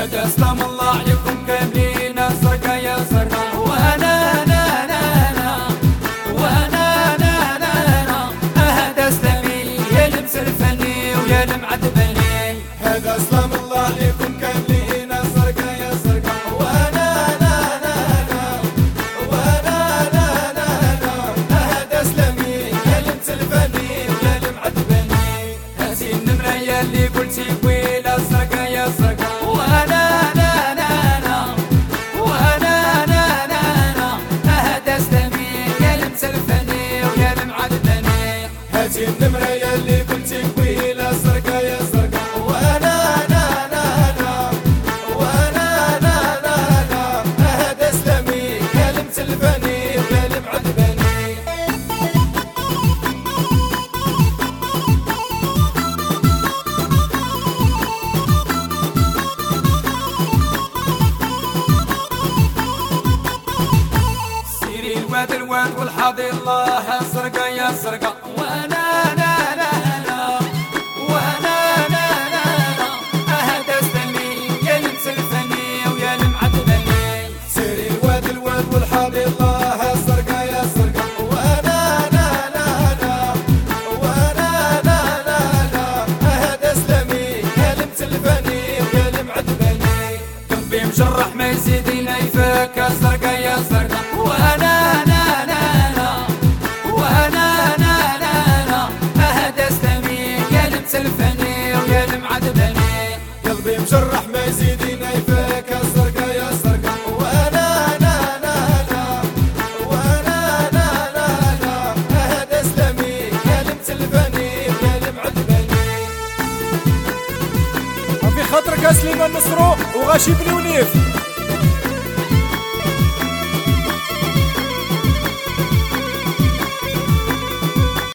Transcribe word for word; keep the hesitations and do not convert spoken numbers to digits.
هذا سلام الله عليكم كاملين الزرقا يا زرقا وانا انا انا انا وانا انا انا انا هذا سلامي يا المسرفني ويا المعذبني. هذا سلام الله عليكم كاملين الزرقا يا زرقا وانا انا انا انا وانا انا انا انا هذا سلامي يا المسرفني ويا المعذبني. هذه النمرة يا اللي قلتي ويلا الزرقا يا زرقا وانا انا انا انا وانا انا انا انا هذا سلامي يا المسرفني ويا المعذبني. هذه النمرة يا اللي قلتي ويلا الزرقا يا زرقا وانا انا انا انا وانا انا انا انا هذا سلامي يا المسلفني ويا المعذبني. الواد الواد والحاضي الله الزرقا يا زرقا وانا انا انا انا وانا انا انا انا هذا سلامي يا المسلفني ويا المعذبني. سيري الواد الواد والحاضي الله الزرقا يا زرقا وانا انا انا انا وانا انا انا انا هذا سلامي يا المسلفني ويا المعذبني. قلبي مجرح ما يزيد ينايفك الزرقا يا زرقا وانا انا انا انا وانا انا انا انا هذا سلامي يا المسلفني ويا المعذبني. قلبي مجرح ما يزيد ينايفك الزرقا يا زرقا وانا انا انا انا وانا انا انا انا هذا سلامي يا المسلفني ويا المعذبني. في خاطرك يا سليمان نصرو وغاشي بن ونيف.